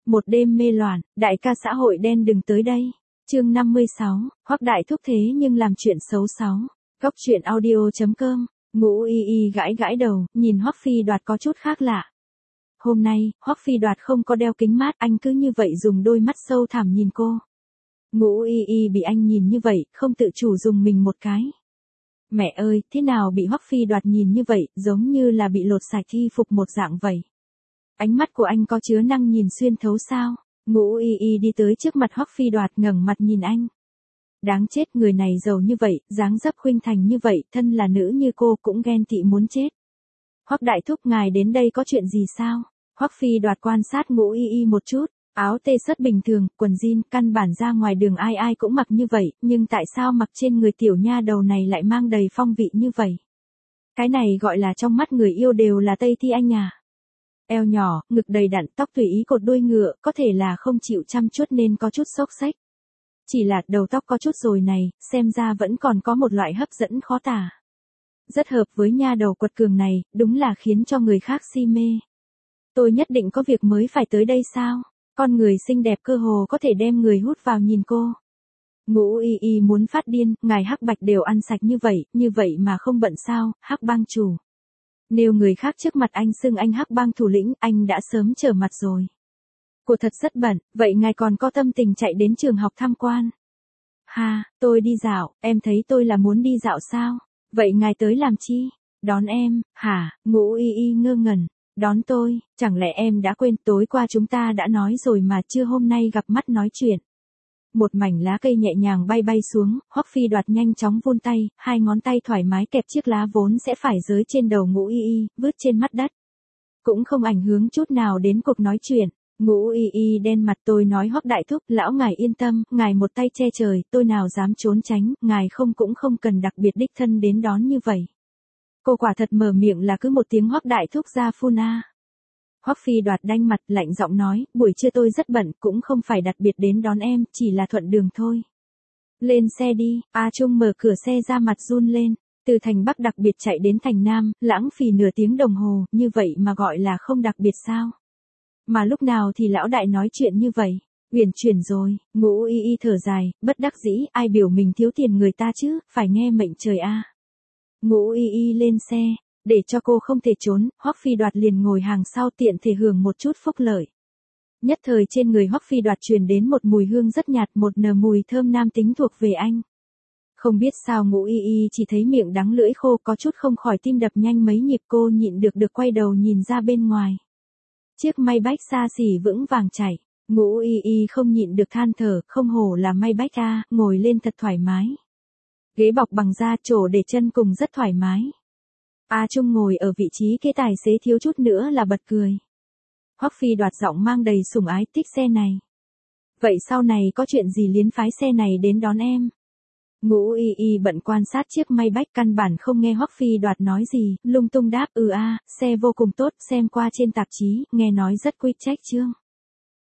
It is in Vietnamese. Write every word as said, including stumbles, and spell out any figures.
Một đêm mê loạn, đại ca xã hội đen đừng tới đây. Chương năm mươi sáu, Hoắc đại thúc thế nhưng làm chuyện xấu sáu. Góc truyện audio chấm com. Ngũ Y Y gãi gãi đầu, nhìn Hoắc Phi Đoạt có chút khác lạ. Hôm nay, Hoắc Phi Đoạt không có đeo kính mát, anh cứ như vậy dùng đôi mắt sâu thẳm nhìn cô. Ngũ Y Y bị anh nhìn như vậy, không tự chủ dùng mình một cái. Mẹ ơi, thế nào bị Hoắc Phi Đoạt nhìn như vậy, giống như là bị lột sạch y phục một dạng vậy. Ánh mắt của anh có chứa năng nhìn xuyên thấu sao? Ngũ Y Y đi tới trước mặt Hoắc Phi Đoạt ngẩng mặt nhìn anh. Đáng chết, người này giàu như vậy, dáng dấp khuynh thành như vậy, thân là nữ như cô cũng ghen tị muốn chết. Hoắc đại thúc, ngài đến đây có chuyện gì sao? Hoắc Phi Đoạt quan sát Ngũ Y Y một chút, áo tê sớt bình thường, quần jean, căn bản ra ngoài đường ai ai cũng mặc như vậy, nhưng tại sao mặc trên người tiểu nha đầu này lại mang đầy phong vị như vậy? Cái này gọi là trong mắt người yêu đều là Tây Thi Anh à? Eo nhỏ, ngực đầy đặn, tóc tùy ý cột đuôi ngựa, có thể là không chịu chăm chút nên có chút xốc xếch. Chỉ là đầu tóc có chút rồi này, xem ra vẫn còn có một loại hấp dẫn khó tả. Rất hợp với nha đầu quật cường này, đúng là khiến cho người khác si mê. Tôi nhất định có việc mới phải tới đây sao? Con người xinh đẹp cơ hồ có thể đem người hút vào nhìn cô. Ngũ Y Y muốn phát điên, ngài Hắc Bạch đều ăn sạch như vậy, như vậy mà không bận sao, Hắc bang chủ. Nếu người khác trước mặt anh xưng anh Hắc bang thủ lĩnh, anh đã sớm trở mặt rồi. Cô thật rất bận, vậy ngài còn có tâm tình chạy đến trường học tham quan? Ha, tôi đi dạo, em thấy tôi là muốn đi dạo sao? Vậy ngài tới làm chi? Đón em, hả? Ngũ Y Y ngơ ngẩn. Đón tôi, chẳng lẽ em đã quên tối qua chúng ta đã nói rồi mà chưa hôm nay gặp mắt nói chuyện. Một mảnh lá cây nhẹ nhàng bay bay xuống, Hoắc Phi Đoạt nhanh chóng vươn tay, hai ngón tay thoải mái kẹp chiếc lá vốn sẽ phải rơi trên đầu Ngũ Y Y, vứt trên mắt đất. Cũng không ảnh hưởng chút nào đến cuộc nói chuyện. Ngũ Y Y đen mặt, tôi nói Hoắc đại thúc, lão ngài yên tâm, ngài một tay che trời, tôi nào dám trốn tránh, ngài không cũng không cần đặc biệt đích thân đến đón như vậy. Cô quả thật mở miệng là cứ một tiếng Hoắc đại thúc ra phun a. Hoắc Phi Đoạt đanh mặt, lạnh giọng nói, buổi trưa tôi rất bận, cũng không phải đặc biệt đến đón em, chỉ là thuận đường thôi. Lên xe đi. A Trung mở cửa xe ra, mặt run lên. Từ thành Bắc đặc biệt chạy đến thành Nam, lãng phí nửa tiếng đồng hồ, như vậy mà gọi là không đặc biệt sao? Mà lúc nào thì lão đại nói chuyện như vậy? Uyển chuyển rồi. Ngũ Y Y thở dài, bất đắc dĩ, ai biểu mình thiếu tiền người ta chứ, phải nghe mệnh trời a. Ngũ Y Y lên xe, để cho cô không thể trốn, Hoắc Phi Đoạt liền ngồi hàng sau tiện thể hưởng một chút phúc lợi. Nhất thời trên người Hoắc Phi Đoạt truyền đến một mùi hương rất nhạt, một nờ mùi thơm nam tính thuộc về anh. Không biết sao Ngũ Y Y chỉ thấy miệng đắng lưỡi khô, có chút không khỏi tim đập nhanh mấy nhịp, cô nhịn được được quay đầu nhìn ra bên ngoài. Chiếc Maybach xa xỉ vững vàng chạy, Ngũ Y Y không nhịn được than thở, không hổ là Maybach a, ngồi lên thật thoải mái. Ghế bọc bằng da, chỗ để chân cùng rất thoải mái. A Trung ngồi ở vị trí kế tài xế thiếu chút nữa là bật cười. Hoắc Phi Đoạt giọng mang đầy sủng ái, thích xe này. Vậy sau này có chuyện gì liến phái xe này đến đón em? Ngũ Y Y bận quan sát chiếc Maybach, căn bản không nghe Hoắc Phi Đoạt nói gì, lung tung đáp ừ a, xe vô cùng tốt, xem qua trên tạp chí, nghe nói rất quy trách chương.